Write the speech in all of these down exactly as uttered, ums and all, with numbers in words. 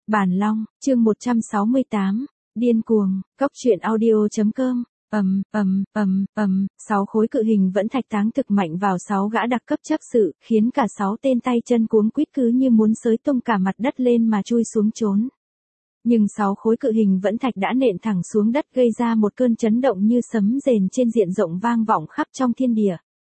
Bản Long, chương một trăm sáu mươi tám, điên cuồng, cóc truyện audio chấm com. Ầm, ầm, ầm, ầm, sáu khối cự hình vẫn thạch táng thực mạnh vào sáu gã đặc cấp chấp sự, khiến cả sáu tên tay chân cuống quýt cứ như muốn xới tung cả mặt đất lên mà chui xuống trốn. Nhưng sáu khối cự hình vẫn thạch đã nện thẳng xuống đất, gây ra một cơn chấn động như sấm rền trên diện rộng vang vọng khắp trong thiên địa.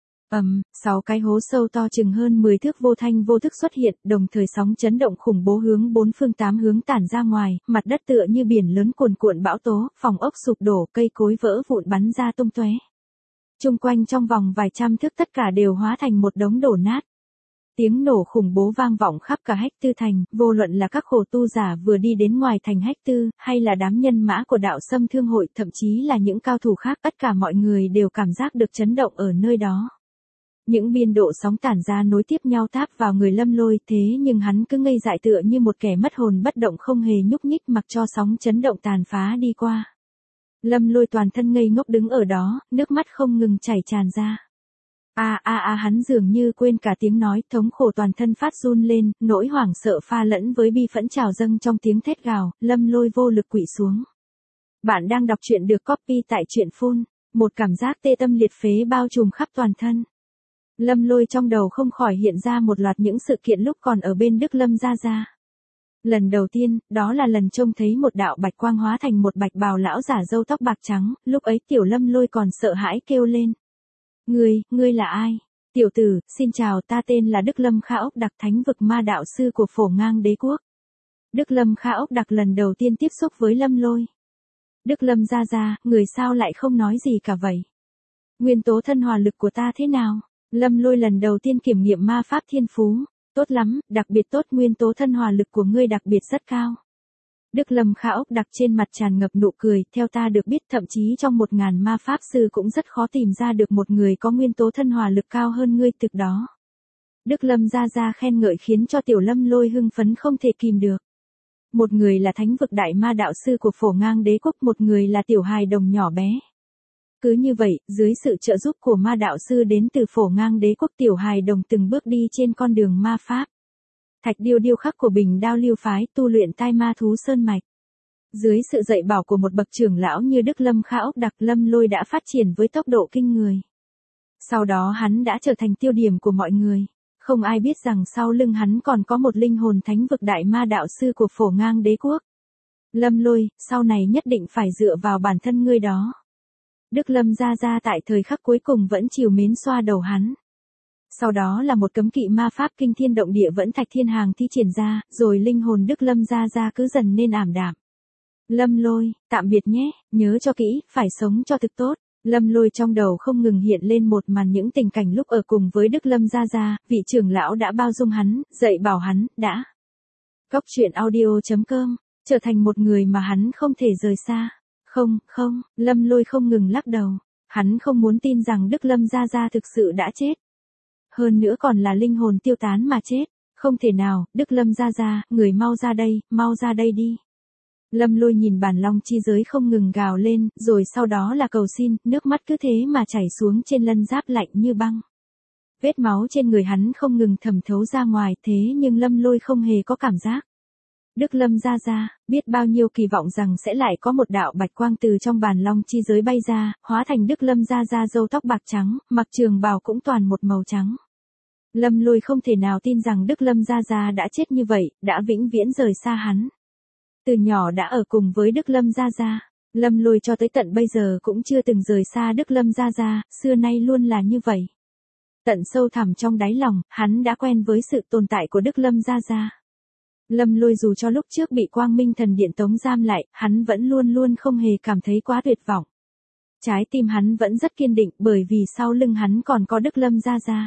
Ầm, sáu cái hố sâu to chừng hơn mười thước vô thanh vô thức xuất hiện, đồng thời sóng chấn động khủng bố hướng bốn phương tám hướng tản ra ngoài, mặt đất tựa như biển lớn cuồn cuộn bão tố, phòng ốc sụp đổ, cây cối vỡ vụn bắn ra tung tóe. Chung quanh trong vòng vài trăm thước tất cả đều hóa thành một đống đổ nát. Tiếng nổ khủng bố vang vọng khắp cả Hách Tư thành, vô luận là các khổ tu giả vừa đi đến ngoài thành Hách Tư, hay là đám nhân mã của đạo Sâm Thương hội, thậm chí là những cao thủ khác, tất cả mọi người đều cảm giác được chấn động ở nơi đó. Những biên độ sóng tản ra nối tiếp nhau táp vào người Lâm Lôi, thế nhưng hắn cứ ngây dại tựa như một kẻ mất hồn bất động, không hề nhúc nhích, mặc cho sóng chấn động tàn phá đi qua. Lâm Lôi toàn thân ngây ngốc đứng ở đó, nước mắt không ngừng chảy tràn ra. A a a hắn dường như quên cả tiếng nói, thống khổ toàn thân phát run lên, nỗi hoảng sợ pha lẫn với bi phẫn trào dâng trong tiếng thét gào, Lâm Lôi vô lực quỵ xuống. Bạn đang đọc truyện được copy tại truyện phun, một cảm giác tê tâm liệt phế bao trùm khắp toàn thân. Lâm Lôi trong đầu không khỏi hiện ra một loạt những sự kiện lúc còn ở bên Đức Lâm gia gia. Lần đầu tiên, đó là lần trông thấy một đạo bạch quang hóa thành một bạch bào lão giả râu tóc bạc trắng, lúc ấy tiểu Lâm Lôi còn sợ hãi kêu lên. Ngươi, ngươi là ai? Tiểu tử, xin chào, ta tên là Đức Lâm Kha Ốc Đặc, thánh vực ma đạo sư của Phổ Ngang Đế quốc. Đức Lâm Kha Ốc Đặc lần đầu tiên tiếp xúc với Lâm Lôi. Đức Lâm gia gia, người sao lại không nói gì cả vậy? Nguyên tố thân hòa lực của ta thế nào? Lâm Lôi lần đầu tiên kiểm nghiệm ma pháp thiên phú. Tốt lắm, đặc biệt tốt, nguyên tố thân hòa lực của ngươi đặc biệt rất cao. Đức Lâm Kha Ốc Đặc trên mặt tràn ngập nụ cười, theo ta được biết thậm chí trong một ngàn ma pháp sư cũng rất khó tìm ra được một người có nguyên tố thân hòa lực cao hơn ngươi thực đó. Đức Lâm gia gia khen ngợi khiến cho tiểu Lâm Lôi hưng phấn không thể kìm được. Một người là thánh vực đại ma đạo sư của Phổ Ngang Đế quốc, một người là tiểu hài đồng nhỏ bé. Cứ như vậy, dưới sự trợ giúp của ma đạo sư đến từ Phổ Ngang Đế quốc, tiểu hài đồng từng bước đi trên con đường ma pháp. Thạch điêu điêu khắc của Bình Đao Lưu phái, tu luyện tai ma thú sơn mạch. Dưới sự dạy bảo của một bậc trưởng lão như Đức Lâm Kha Ốc Đặc, Lâm Lôi đã phát triển với tốc độ kinh người. Sau đó hắn đã trở thành tiêu điểm của mọi người. Không ai biết rằng sau lưng hắn còn có một linh hồn thánh vực đại ma đạo sư của Phổ Ngang Đế quốc. Lâm Lôi, sau này nhất định phải dựa vào bản thân ngươi đó. Đức Lâm gia gia tại thời khắc cuối cùng vẫn trìu mến xoa đầu hắn. Sau đó là một cấm kỵ ma pháp kinh thiên động địa vẫn thạch thiên hàng thi triển ra, rồi linh hồn Đức Lâm gia gia cứ dần nên ảm đạm. Lâm Lôi, tạm biệt nhé, nhớ cho kỹ, phải sống cho thực tốt. Lâm Lôi trong đầu không ngừng hiện lên một màn những tình cảnh lúc ở cùng với Đức Lâm gia gia, vị trưởng lão đã bao dung hắn, dạy bảo hắn, đã. Cóc truyện audio chấm com, trở thành một người mà hắn không thể rời xa. Không, không, Lâm Lôi không ngừng lắc đầu. Hắn không muốn tin rằng Đức Lâm gia gia thực sự đã chết. Hơn nữa còn là linh hồn tiêu tán mà chết. Không thể nào, Đức Lâm gia gia, người mau ra đây, mau ra đây đi. Lâm Lôi nhìn bản long chi giới không ngừng gào lên, rồi sau đó là cầu xin, nước mắt cứ thế mà chảy xuống trên lân giáp lạnh như băng. Vết máu trên người hắn không ngừng thẩm thấu ra ngoài, thế nhưng Lâm Lôi không hề có cảm giác. Đức Lâm gia gia, biết bao nhiêu kỳ vọng rằng sẽ lại có một đạo bạch quang từ trong bản long chi giới bay ra, hóa thành Đức Lâm gia gia râu tóc bạc trắng, mặc trường bào cũng toàn một màu trắng. Lâm Lôi không thể nào tin rằng Đức Lâm gia gia đã chết như vậy, đã vĩnh viễn rời xa hắn. Từ nhỏ đã ở cùng với Đức Lâm gia gia, Lâm Lôi cho tới tận bây giờ cũng chưa từng rời xa Đức Lâm gia gia, xưa nay luôn là như vậy. Tận sâu thẳm trong đáy lòng, hắn đã quen với sự tồn tại của Đức Lâm gia gia. Lâm Lôi dù cho lúc trước bị Quang Minh Thần Điện tống giam lại, hắn vẫn luôn luôn không hề cảm thấy quá tuyệt vọng. Trái tim hắn vẫn rất kiên định, bởi vì sau lưng hắn còn có Đức Lâm gia gia.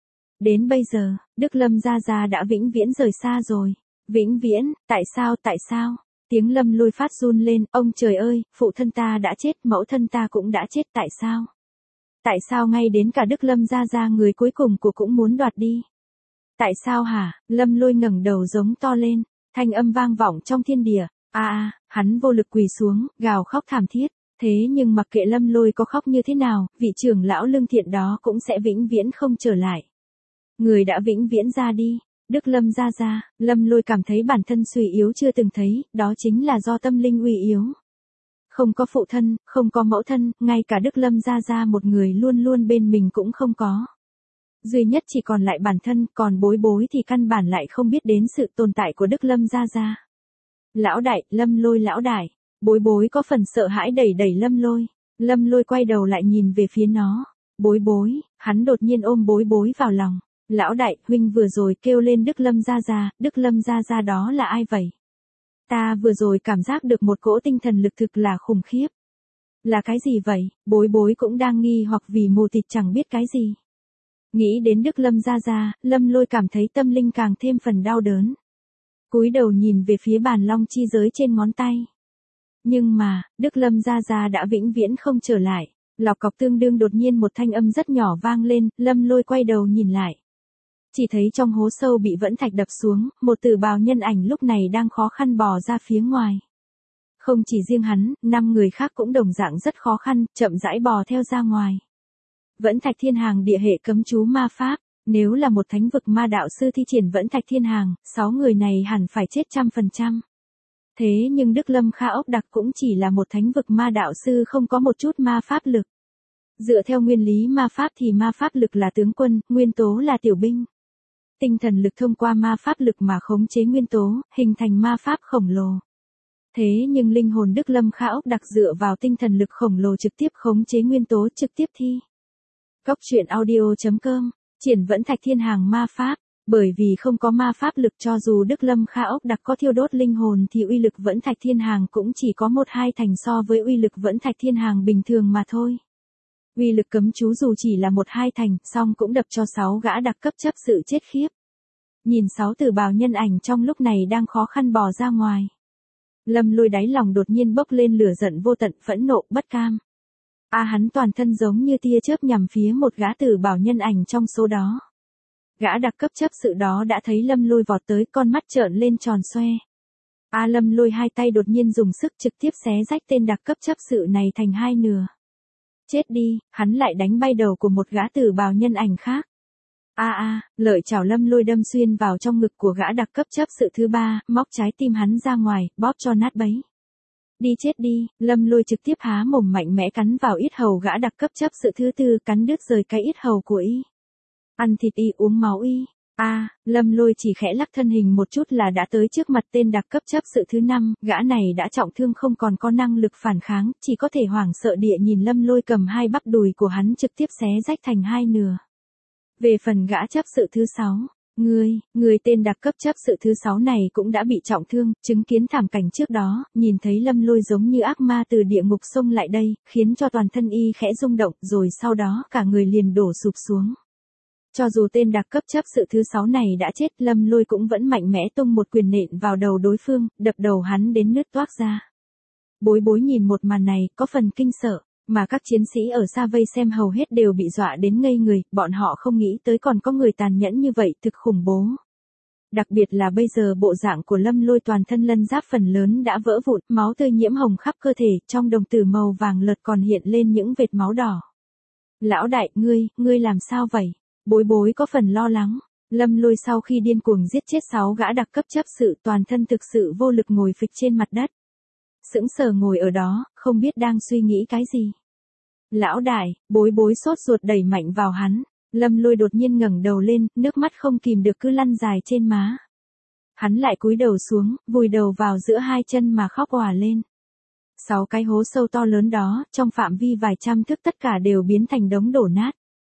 Đến bây giờ, Đức Lâm gia gia đã vĩnh viễn rời xa rồi. Vĩnh viễn, tại sao, tại sao? Tiếng Lâm Lôi phát run lên, ông trời ơi, phụ thân ta đã chết, mẫu thân ta cũng đã chết, tại sao? Tại sao ngay đến cả Đức Lâm gia gia người cuối cùng của cũng muốn đoạt đi? Tại sao hả? Lâm Lôi ngẩng đầu giống to lên, thanh âm vang vọng trong thiên địa. A a, hắn vô lực quỳ xuống, gào khóc thảm thiết. Thế nhưng mặc kệ Lâm Lôi có khóc như thế nào, vị trưởng lão lương thiện đó cũng sẽ vĩnh viễn không trở lại. Người đã vĩnh viễn ra đi, Đức Lâm gia gia, Lâm Lôi cảm thấy bản thân suy yếu chưa từng thấy, đó chính là do tâm linh uy yếu. Không có phụ thân, không có mẫu thân, ngay cả Đức Lâm gia gia một người luôn luôn bên mình cũng không có. Duy nhất chỉ còn lại bản thân, còn bối bối thì căn bản lại không biết đến sự tồn tại của Đức Lâm gia gia. Lão đại, Lâm Lôi lão đại, bối bối có phần sợ hãi đẩy đẩy Lâm Lôi. Lâm Lôi quay đầu lại nhìn về phía nó. Bối bối, hắn đột nhiên ôm bối bối vào lòng. Lão đại, huynh vừa rồi kêu lên Đức Lâm gia gia, Đức Lâm gia gia đó là ai vậy? Ta vừa rồi cảm giác được một cỗ tinh thần lực thực là khủng khiếp. Là cái gì vậy? Bối bối cũng đang nghi hoặc vì mù tịt chẳng biết cái gì. Nghĩ đến Đức Lâm gia gia, Lâm Lôi cảm thấy tâm linh càng thêm phần đau đớn. Cúi đầu nhìn về phía bàn long chi giới trên ngón tay. Nhưng mà, Đức Lâm gia gia đã vĩnh viễn không trở lại. Lọc cọc tương đương đột nhiên một thanh âm rất nhỏ vang lên, Lâm Lôi quay đầu nhìn lại. Chỉ thấy trong hố sâu bị vẫn thạch đập xuống, một tử bào nhân ảnh lúc này đang khó khăn bò ra phía ngoài. Không chỉ riêng hắn, năm người khác cũng đồng dạng rất khó khăn, chậm rãi bò theo ra ngoài. Vẫn thạch thiên hàng địa hệ cấm chú ma pháp, nếu là một thánh vực ma đạo sư thi triển vẫn thạch thiên hàng, sáu người này hẳn phải chết trăm phần trăm. Thế nhưng Đức Lâm Kha ốc đặc cũng chỉ là một thánh vực ma đạo sư không có một chút ma pháp lực. Dựa theo nguyên lý ma pháp thì ma pháp lực là tướng quân, nguyên tố là tiểu binh. Tinh thần lực thông qua ma pháp lực mà khống chế nguyên tố, hình thành ma pháp khổng lồ. Thế nhưng linh hồn Đức Lâm Kha ốc đặc dựa vào tinh thần lực khổng lồ trực tiếp khống chế nguyên tố trực tiếp thi. Cóc truyện audio chấm com, triển vẫn thạch thiên hàng ma pháp, bởi vì không có ma pháp lực cho dù Đức Lâm Kha ốc đặc có thiêu đốt linh hồn thì uy lực vẫn thạch thiên hàng cũng chỉ có một hai thành so với uy lực vẫn thạch thiên hàng bình thường mà thôi. Uy lực cấm chú dù chỉ là một hai thành, song cũng đập cho sáu gã đặc cấp chấp sự chết khiếp. Nhìn sáu tử bào nhân ảnh trong lúc này đang khó khăn bò ra ngoài. Lâm Lôi đáy lòng đột nhiên bốc lên lửa giận vô tận, phẫn nộ, bất cam. A à, hắn toàn thân giống như tia chớp nhằm phía một gã tử bào nhân ảnh trong số đó. Gã đặc cấp chấp sự đó đã thấy Lâm Lôi vọt tới, con mắt trợn lên tròn xoe. A à, Lâm Lôi hai tay đột nhiên dùng sức trực tiếp xé rách tên đặc cấp chấp sự này thành hai nửa. Chết đi, hắn lại đánh bay đầu của một gã tử bào nhân ảnh khác. A à, a, à, lợi chảo Lâm Lôi đâm xuyên vào trong ngực của gã đặc cấp chấp sự thứ ba, móc trái tim hắn ra ngoài, bóp cho nát bấy. Đi chết đi, Lâm Lôi trực tiếp há mồm mạnh mẽ cắn vào yết hầu gã đặc cấp chấp sự thứ tư, cắn đứt rời cái yết hầu của y. Ăn thịt y, uống máu y. A, à, Lâm Lôi chỉ khẽ lắc thân hình một chút là đã tới trước mặt tên đặc cấp chấp sự thứ năm, gã này đã trọng thương không còn có năng lực phản kháng, chỉ có thể hoảng sợ địa nhìn Lâm Lôi cầm hai bắp đùi của hắn trực tiếp xé rách thành hai nửa. Về phần gã chấp sự thứ sáu, người, người tên đặc cấp chấp sự thứ sáu này cũng đã bị trọng thương, chứng kiến thảm cảnh trước đó, nhìn thấy Lâm Lôi giống như ác ma từ địa ngục xông lại đây, khiến cho toàn thân y khẽ rung động, rồi sau đó cả người liền đổ sụp xuống. Cho dù tên đặc cấp chấp sự thứ sáu này đã chết, Lâm Lôi cũng vẫn mạnh mẽ tung một quyền nện vào đầu đối phương, đập đầu hắn đến nứt toác ra. Bối bối nhìn một màn này, có phần kinh sợ, mà các chiến sĩ ở xa vây xem hầu hết đều bị dọa đến ngây người, bọn họ không nghĩ tới còn có người tàn nhẫn như vậy, thực khủng bố. Đặc biệt là bây giờ bộ dạng của Lâm Lôi toàn thân lân giáp phần lớn đã vỡ vụn, máu tươi nhiễm hồng khắp cơ thể, trong đồng tử màu vàng lợt còn hiện lên những vệt máu đỏ. Lão đại, ngươi, ngươi làm sao vậy? Bối bối có phần lo lắng. Lâm Lôi sau khi điên cuồng giết chết sáu gã đặc cấp chấp sự, toàn thân thực sự vô lực ngồi phịch trên mặt đất. Sững sờ ngồi ở đó, không biết đang suy nghĩ cái gì. Lão đại, bối bối sốt ruột đẩy mạnh vào hắn. Lâm Lôi đột nhiên ngẩng đầu lên, nước mắt không kìm được cứ lăn dài trên má. Hắn lại cúi đầu xuống, vùi đầu vào giữa hai chân mà khóc òa lên. Sáu cái hố sâu to lớn đó, trong phạm vi vài trăm thước tất cả đều biến thành đống đổ nát.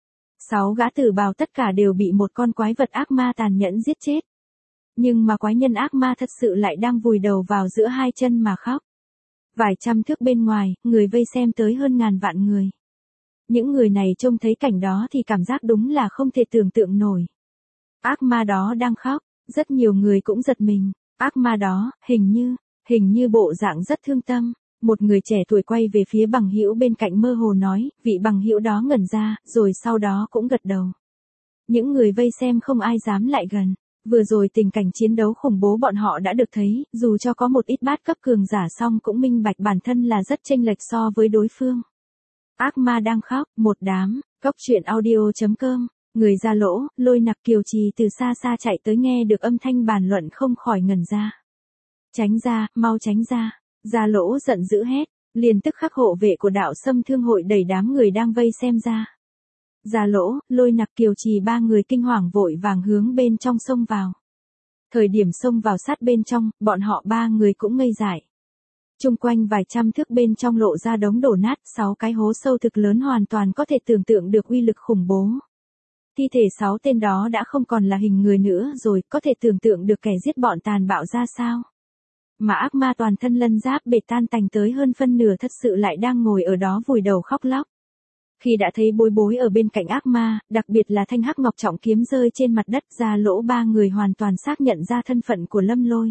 Sáu gã tử bào tất cả đều bị một con quái vật ác ma tàn nhẫn giết chết. Nhưng mà quái nhân ác ma thật sự lại đang vùi đầu vào giữa hai chân mà khóc. Vài trăm thước bên ngoài, người vây xem tới hơn ngàn vạn người. Những người này trông thấy cảnh đó thì cảm giác đúng là không thể tưởng tượng nổi. Ác ma đó đang khóc, rất nhiều người cũng giật mình. Ác ma đó, hình như, hình như bộ dạng rất thương tâm. Một người trẻ tuổi quay về phía bằng hữu bên cạnh mơ hồ nói, vị bằng hữu đó ngẩn ra, rồi sau đó cũng gật đầu. Những người vây xem không ai dám lại gần. Vừa rồi tình cảnh chiến đấu khủng bố bọn họ đã được thấy, dù cho có một ít bát cấp cường giả song cũng minh bạch bản thân là rất chênh lệch so với đối phương. Ác ma đang khóc, một đám, cóc truyện audio chấm com Người Gia Lỗ, Lôi Nặc Kiều Trì từ xa xa chạy tới nghe được âm thanh bàn luận không khỏi ngẩn ra. Tránh ra, mau tránh ra. Gia Lỗ giận dữ hét, liền tức khắc hộ vệ của đạo Sâm Thương hội đẩy đám người đang vây xem ra. Gia Lỗ, Lôi Nặc Kiều Trì ba người kinh hoàng vội vàng hướng bên trong xông vào. Thời điểm xông vào sát bên trong, bọn họ ba người cũng ngây dại. Trung quanh vài trăm thước bên trong lộ ra đống đổ nát, sáu cái hố sâu thực lớn hoàn toàn có thể tưởng tượng được uy lực khủng bố. Thi thể sáu tên đó đã không còn là hình người nữa rồi, có thể tưởng tượng được kẻ giết bọn tàn bạo ra sao. Mà ác ma toàn thân lân giáp bể tan tành tới hơn phân nửa thật sự lại đang ngồi ở đó vùi đầu khóc lóc. Khi đã thấy Bối Bối ở bên cạnh ác ma, đặc biệt là thanh hắc ngọc trọng kiếm rơi trên mặt đất, Gia Lỗ ba người hoàn toàn xác nhận ra thân phận của Lâm Lôi.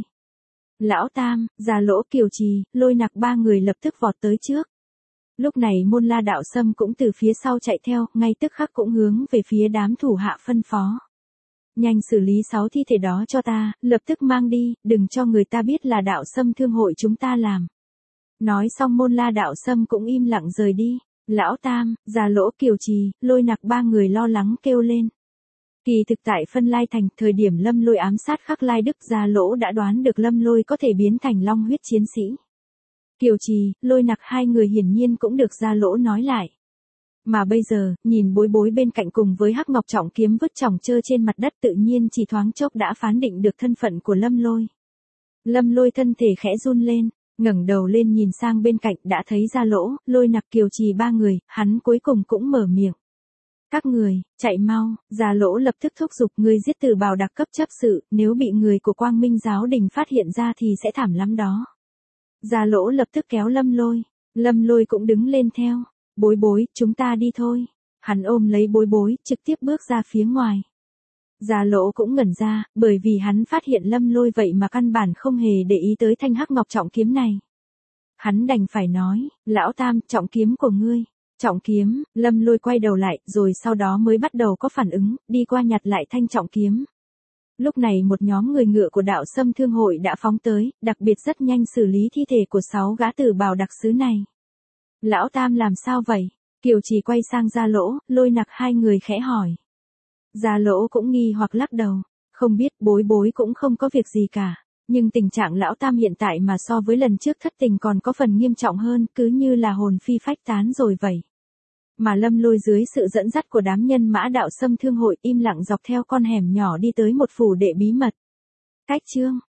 Lão Tam, Gia Lỗ, Kiều Trì, Lôi Nặc ba người lập tức vọt tới trước. Lúc này Môn La đạo Sâm cũng từ phía sau chạy theo, ngay tức khắc cũng hướng về phía đám thủ hạ phân phó. Nhanh xử lý sáu thi thể đó cho ta, lập tức mang đi, đừng cho người ta biết là đạo Sâm Thương hội chúng ta làm. Nói xong Môn La đạo Sâm cũng im lặng rời đi. Lão Tam, Gia Lỗ, Kiều Trì, Lôi Nặc ba người lo lắng kêu lên. Kỳ thực tại Phân Lai Thành, thời điểm Lâm Lôi ám sát Khắc Lai Đức, Gia Lỗ đã đoán được Lâm Lôi có thể biến thành long huyết chiến sĩ. Kiều Trì, Lôi Nặc hai người hiển nhiên cũng được Gia Lỗ nói lại. Mà bây giờ, nhìn Bối Bối bên cạnh cùng với hắc ngọc trọng kiếm vứt chỏng chơ trên mặt đất, tự nhiên chỉ thoáng chốc đã phán định được thân phận của Lâm Lôi. Lâm Lôi thân thể khẽ run lên, ngẩng đầu lên nhìn sang bên cạnh, đã thấy Gia Lỗ, Lôi Nặc, Kiều Trì ba người, hắn cuối cùng cũng mở miệng. Các người, chạy mau. Gia Lỗ lập tức thúc giục người giết Tử Bào đặc cấp chấp sự, nếu bị người của Quang Minh giáo đình phát hiện ra thì sẽ thảm lắm đó. Gia Lỗ lập tức kéo Lâm Lôi, Lâm Lôi cũng đứng lên theo. Bối Bối, chúng ta đi thôi. Hắn ôm lấy Bối Bối, trực tiếp bước ra phía ngoài. Gia Lỗ cũng ngẩn ra, bởi vì hắn phát hiện Lâm Lôi vậy mà căn bản không hề để ý tới thanh hắc ngọc trọng kiếm này. Hắn đành phải nói, Lão Tam, trọng kiếm của ngươi. Trọng kiếm, Lâm Lôi quay đầu lại, rồi sau đó mới bắt đầu có phản ứng, đi qua nhặt lại thanh trọng kiếm. Lúc này một nhóm người ngựa của đạo Sâm Thương hội đã phóng tới, đặc biệt rất nhanh xử lý thi thể của sáu gã Tử Bào đặc sứ này. Lão Tam làm sao vậy? Kiều Trì quay sang Gia Lỗ, Lôi Nặc hai người khẽ hỏi. Gia Lỗ cũng nghi hoặc lắc đầu, không biết. Bối Bối cũng không có việc gì cả, nhưng tình trạng Lão Tam hiện tại mà so với lần trước thất tình còn có phần nghiêm trọng hơn, cứ như là hồn phi phách tán rồi vậy. Mà Lâm Lôi dưới sự dẫn dắt của đám nhân mã đạo Sâm Thương hội im lặng dọc theo con hẻm nhỏ đi tới một phủ đệ bí mật. Cách chương